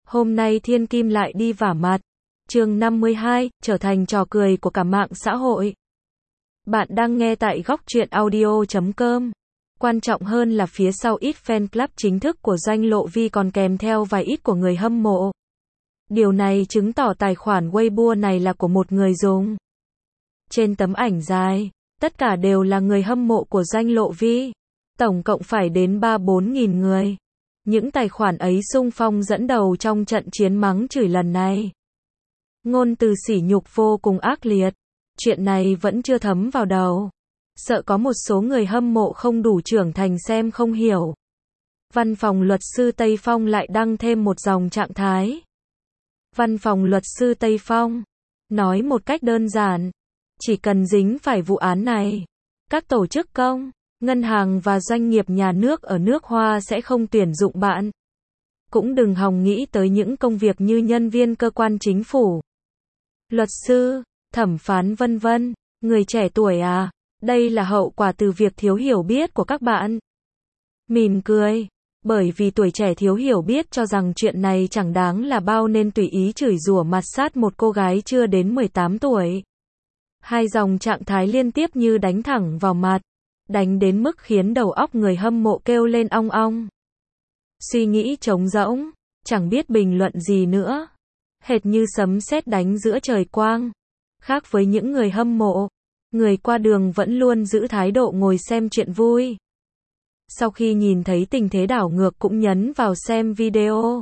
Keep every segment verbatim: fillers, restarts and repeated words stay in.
Hôm nay Thiên Kim lại đi vả mặt. Chương năm mươi hai, trở thành trò cười của cả mạng xã hội. Bạn đang nghe tại góc truyện audio chấm com. Quan trọng hơn là phía sau ít fan club chính thức của Doanh Lộ Vi còn kèm theo vài ít của người hâm mộ. Điều này chứng tỏ tài khoản Weibo này là của một người dùng. Trên tấm ảnh dài, tất cả đều là người hâm mộ của Doanh Lộ Vi. Tổng cộng phải đến ba bốn nghìn người. Những tài khoản ấy xung phong dẫn đầu trong trận chiến mắng chửi lần này. Ngôn từ sỉ nhục vô cùng ác liệt. Chuyện này vẫn chưa thấm vào đầu. Sợ có một số người hâm mộ không đủ trưởng thành xem không hiểu. Văn phòng luật sư Tây Phong lại đăng thêm một dòng trạng thái. Văn phòng luật sư Tây Phong nói một cách đơn giản, chỉ cần dính phải vụ án này, các tổ chức công, ngân hàng và doanh nghiệp nhà nước ở nước Hoa sẽ không tuyển dụng bạn. Cũng đừng hòng nghĩ tới những công việc như nhân viên cơ quan chính phủ, luật sư, thẩm phán vân vân. Người trẻ tuổi à, đây là hậu quả từ việc thiếu hiểu biết của các bạn. Mỉm cười, bởi vì tuổi trẻ thiếu hiểu biết cho rằng chuyện này chẳng đáng là bao nên tùy ý chửi rủa mặt sát một cô gái chưa đến mười tám tuổi. Hai dòng trạng thái liên tiếp như đánh thẳng vào mặt, đánh đến mức khiến đầu óc người hâm mộ kêu lên ong ong. Suy nghĩ trống rỗng, chẳng biết bình luận gì nữa. Hệt như sấm sét đánh giữa trời quang. Khác với những người hâm mộ, người qua đường vẫn luôn giữ thái độ ngồi xem chuyện vui. Sau khi nhìn thấy tình thế đảo ngược cũng nhấn vào xem video.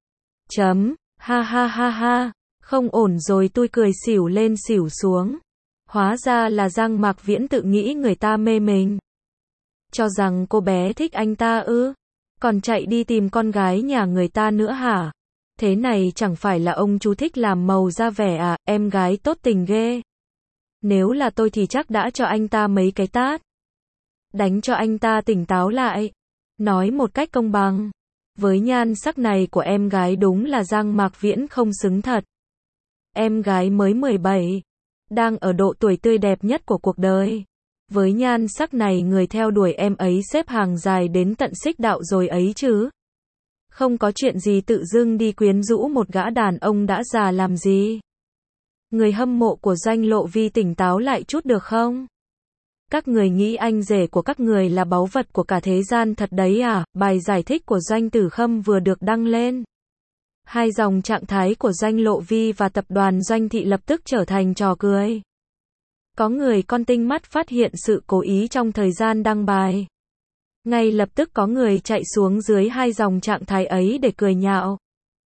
Chấm, ha ha ha ha, không ổn rồi, tôi cười xỉu lên xỉu xuống. Hóa ra là Giang Mạc Viễn tự nghĩ người ta mê mình. Cho rằng cô bé thích anh ta ư? Còn chạy đi tìm con gái nhà người ta nữa hả? Thế này chẳng phải là ông chú thích làm màu ra vẻ à, em gái tốt tình ghê. Nếu là tôi thì chắc đã cho anh ta mấy cái tát. Đánh cho anh ta tỉnh táo lại. Nói một cách công bằng. Với nhan sắc này của em gái đúng là Giang Mạc Viễn không xứng thật. Em gái mới mười bảy. Đang ở độ tuổi tươi đẹp nhất của cuộc đời. Với nhan sắc này người theo đuổi em ấy xếp hàng dài đến tận xích đạo rồi ấy chứ. Không có chuyện gì tự dưng đi quyến rũ một gã đàn ông đã già làm gì. Người hâm mộ của Doanh Lộ Vi tỉnh táo lại chút được không? Các người nghĩ anh rể của các người là báu vật của cả thế gian thật đấy à? Bài giải thích của Doanh Tử Khâm vừa được đăng lên. Hai dòng trạng thái của Doanh Lộ Vi và tập đoàn Doanh Thị lập tức trở thành trò cười. Có người con tinh mắt phát hiện sự cố ý trong thời gian đăng bài. Ngay lập tức có người chạy xuống dưới hai dòng trạng thái ấy để cười nhạo.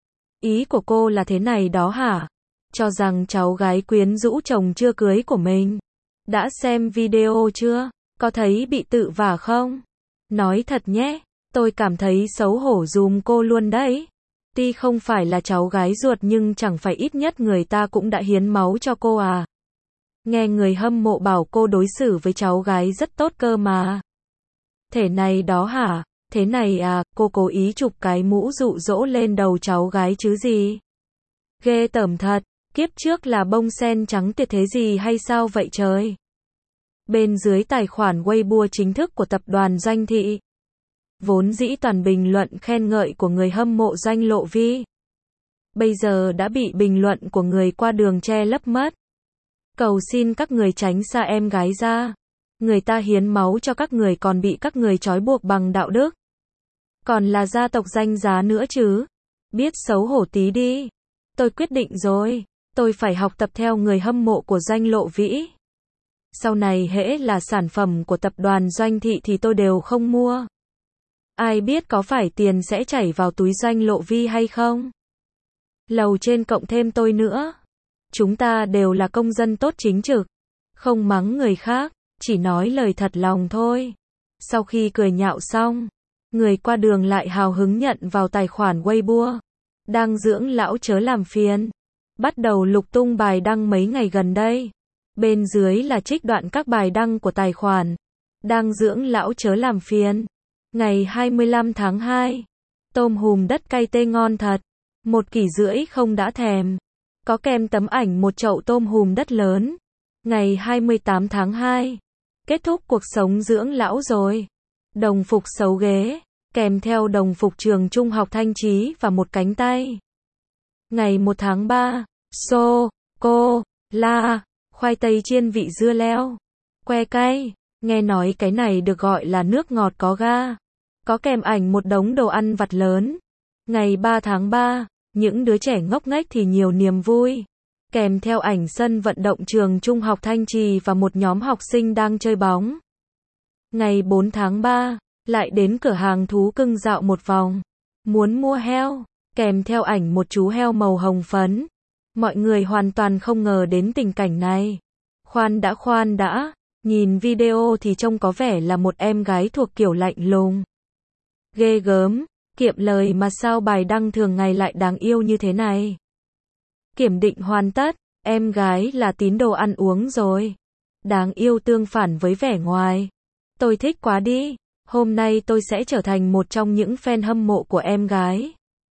Ý của cô là thế này đó hả? Cho rằng cháu gái quyến rũ chồng chưa cưới của mình. Đã xem video chưa? Có thấy bị tự vả không? Nói thật nhé, tôi cảm thấy xấu hổ giùm cô luôn đấy. Tuy không phải là cháu gái ruột nhưng chẳng phải ít nhất người ta cũng đã hiến máu cho cô à. Nghe người hâm mộ bảo cô đối xử với cháu gái rất tốt cơ mà. Thế này đó hả? Thế này à, cô cố ý chụp cái mũ dụ dỗ lên đầu cháu gái chứ gì? Ghê tởm thật, kiếp trước là bông sen trắng tuyệt thế gì hay sao vậy trời? Bên dưới tài khoản Weibo chính thức của tập đoàn Doanh Thị, vốn dĩ toàn bình luận khen ngợi của người hâm mộ Doanh Lộ Vi. Bây giờ đã bị bình luận của người qua đường che lấp mất. Cầu xin các người tránh xa em gái ra. Người ta hiến máu cho các người còn bị các người trói buộc bằng đạo đức. Còn là gia tộc danh giá nữa chứ. Biết xấu hổ tí đi. Tôi quyết định rồi. Tôi phải học tập theo người hâm mộ của Doanh Lộ Vĩ. Sau này hễ là sản phẩm của tập đoàn Doanh Thị thì tôi đều không mua. Ai biết có phải tiền sẽ chảy vào túi Doanh Lộ Vi hay không? Lầu trên cộng thêm tôi nữa. Chúng ta đều là công dân tốt chính trực. Không mắng người khác, chỉ nói lời thật lòng thôi. Sau khi cười nhạo xong, người qua đường lại hào hứng nhận vào tài khoản Weibo. Đang dưỡng lão chớ làm phiền. Bắt đầu lục tung bài đăng mấy ngày gần đây. Bên dưới là trích đoạn các bài đăng của tài khoản. Đang dưỡng lão chớ làm phiền. Ngày hai mươi lăm tháng hai. Tôm hùm đất cay tê ngon thật. Một kỷ rưỡi không đã thèm. Có kèm tấm ảnh một chậu tôm hùm đất lớn. Ngày hai mươi tám tháng hai. Kết thúc cuộc sống dưỡng lão rồi. Đồng phục xấu ghế. Kèm theo đồng phục trường trung học Thanh Chí và một cánh tay. Ngày một tháng ba, sô, cô, la, khoai tây chiên vị dưa leo, que cay. Nghe nói cái này được gọi là nước ngọt có ga. Có kèm ảnh một đống đồ ăn vặt lớn. Ngày ba tháng ba, những đứa trẻ ngốc nghếch thì nhiều niềm vui. Kèm theo ảnh sân vận động trường trung học Thanh Trì và một nhóm học sinh đang chơi bóng. Ngày bốn tháng ba, lại đến cửa hàng thú cưng dạo một vòng. Muốn mua heo, kèm theo ảnh một chú heo màu hồng phấn. Mọi người hoàn toàn không ngờ đến tình cảnh này. Khoan đã khoan đã, nhìn video thì trông có vẻ là một em gái thuộc kiểu lạnh lùng. Ghê gớm, kiệm lời mà sao bài đăng thường ngày lại đáng yêu như thế này. Kiểm định hoàn tất, em gái là tín đồ ăn uống rồi. Đáng yêu tương phản với vẻ ngoài. Tôi thích quá đi, hôm nay tôi sẽ trở thành một trong những fan hâm mộ của em gái.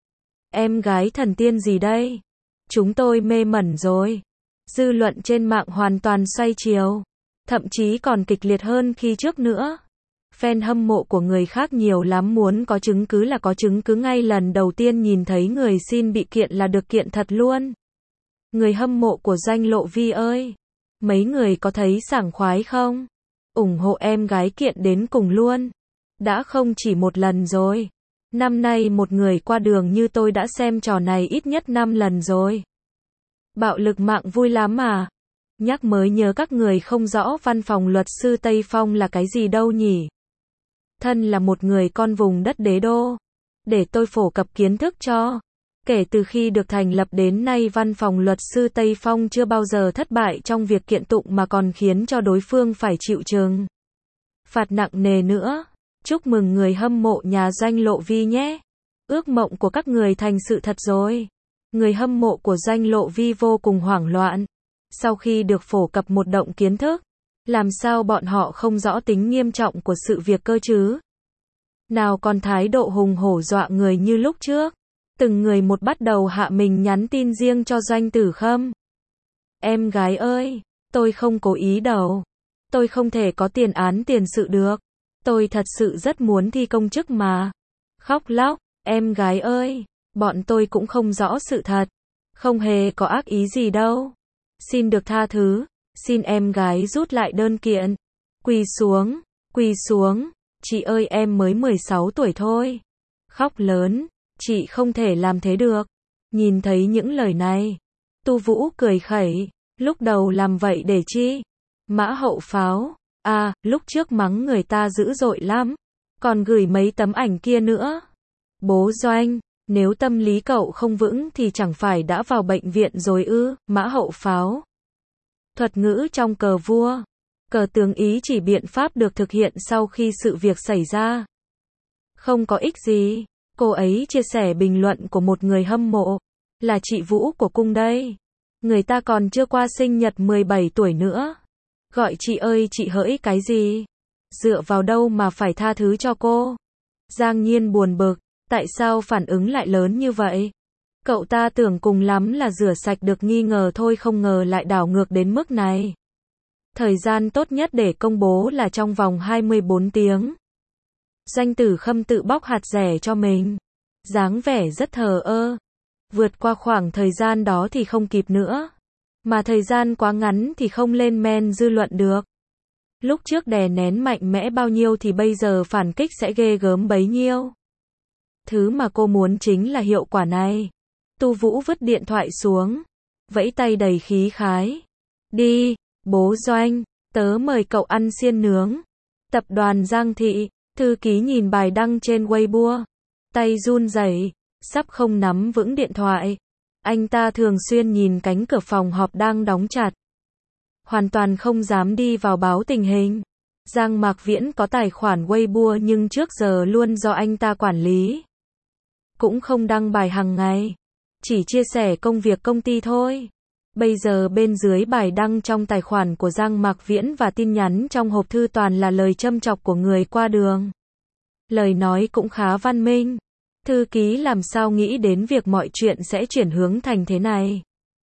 Em gái thần tiên gì đây? Chúng tôi mê mẩn rồi. Dư luận trên mạng hoàn toàn xoay chiều. Thậm chí còn kịch liệt hơn khi trước nữa. Fan hâm mộ của người khác nhiều lắm, muốn có chứng cứ là có chứng cứ ngay lần đầu tiên nhìn thấy người xin bị kiện là được kiện thật luôn. Người hâm mộ của Doanh Lộ Vi ơi! Mấy người có thấy sảng khoái không? ủng hộ em gái kiện đến cùng luôn. Đã không chỉ một lần rồi. Năm nay một người qua đường như tôi đã xem trò này ít nhất năm lần rồi. Bạo lực mạng vui lắm mà. Nhắc mới nhớ các người không rõ văn phòng luật sư Tây Phong là cái gì đâu nhỉ. Thân là một người con vùng đất đế đô. Để tôi phổ cập kiến thức cho. Kể từ khi được thành lập đến nay, văn phòng luật sư Tây Phong chưa bao giờ thất bại trong việc kiện tụng mà còn khiến cho đối phương phải chịu trừng phạt nặng nề nữa. Chúc mừng người hâm mộ nhà Doanh Lộ Vi nhé. Ước mộng của các người thành sự thật rồi. Người hâm mộ của Doanh Lộ Vi vô cùng hoảng loạn. Sau khi được phổ cập một động kiến thức, làm sao bọn họ không rõ tính nghiêm trọng của sự việc cơ chứ? Nào còn thái độ hùng hổ dọa người như lúc trước. Từng người một bắt đầu hạ mình nhắn tin riêng cho Doanh Tử Khâm. Em gái ơi, tôi không cố ý đâu. Tôi không thể có tiền án tiền sự được. Tôi thật sự rất muốn thi công chức mà. Khóc lóc, em gái ơi, bọn tôi cũng không rõ sự thật. Không hề có ác ý gì đâu. Xin được tha thứ, xin em gái rút lại đơn kiện. Quỳ xuống, quỳ xuống, chị ơi em mới mười sáu tuổi thôi. Khóc lớn, chị không thể làm thế được. Nhìn thấy những lời này, Tu Vũ cười khẩy, lúc đầu làm vậy để chi? Mã hậu pháo, à, lúc trước mắng người ta dữ dội lắm, còn gửi mấy tấm ảnh kia nữa. Bố Doanh, nếu tâm lý cậu không vững thì chẳng phải đã vào bệnh viện rồi ư? Mã hậu pháo. Thuật ngữ trong cờ vua, cờ tướng ý chỉ biện pháp được thực hiện sau khi sự việc xảy ra. Không có ích gì. Cô ấy chia sẻ bình luận của một người hâm mộ, là chị Vũ của cung đây. Người ta còn chưa qua sinh nhật mười bảy tuổi nữa. Gọi chị ơi chị hỡi cái gì? Dựa vào đâu mà phải tha thứ cho cô? Giang Nhiên buồn bực, tại sao phản ứng lại lớn như vậy? Cậu ta tưởng cùng lắm là rửa sạch được nghi ngờ thôi, không ngờ lại đảo ngược đến mức này. Thời gian tốt nhất để công bố là trong vòng hai mươi bốn tiếng. Doanh Tử Khâm tự bóc hạt rẻ cho mình. Dáng vẻ rất thờ ơ. Vượt qua khoảng thời gian đó thì không kịp nữa. Mà thời gian quá ngắn thì không lên men dư luận được. Lúc trước đè nén mạnh mẽ bao nhiêu thì bây giờ phản kích sẽ ghê gớm bấy nhiêu. Thứ mà cô muốn chính là hiệu quả này. Tu Vũ vứt điện thoại xuống. Vẫy tay đầy khí khái. Đi, bố Doanh, tớ mời cậu ăn xiên nướng. Tập đoàn Giang Thị. Thư ký nhìn bài đăng trên Weibo. Tay run rẩy, sắp không nắm vững điện thoại. Anh ta thường xuyên nhìn cánh cửa phòng họp đang đóng chặt. Hoàn toàn không dám đi vào báo tình hình. Giang Mạc Viễn có tài khoản Weibo nhưng trước giờ luôn do anh ta quản lý. Cũng không đăng bài hàng ngày. Chỉ chia sẻ công việc công ty thôi. Bây giờ bên dưới bài đăng trong tài khoản của Giang Mạc Viễn và tin nhắn trong hộp thư toàn là lời châm chọc của người qua đường. Lời nói cũng khá văn minh. Thư ký làm sao nghĩ đến việc mọi chuyện sẽ chuyển hướng thành thế này.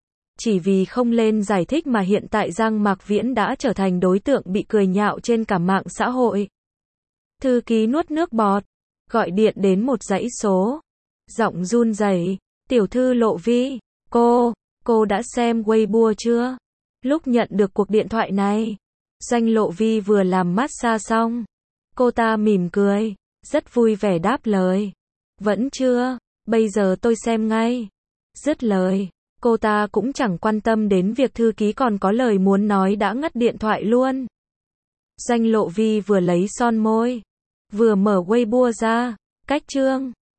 Chỉ vì không lên giải thích mà hiện tại Giang Mạc Viễn đã trở thành đối tượng bị cười nhạo trên cả mạng xã hội. Thư ký nuốt nước bọt, gọi điện đến một dãy số. Giọng run rẩy, Tiểu thư Lộ Vi, cô, cô đã xem Weibo chưa? Lúc nhận được cuộc điện thoại này, Doanh Lộ Vi vừa làm massage xong. Cô ta mỉm cười, rất vui vẻ đáp lời. Vẫn chưa, bây giờ tôi xem ngay. Dứt lời, cô ta cũng chẳng quan tâm đến việc thư ký còn có lời muốn nói đã ngắt điện thoại luôn. Doanh Lộ Vi vừa lấy son môi, vừa mở Weibo ra, cách chương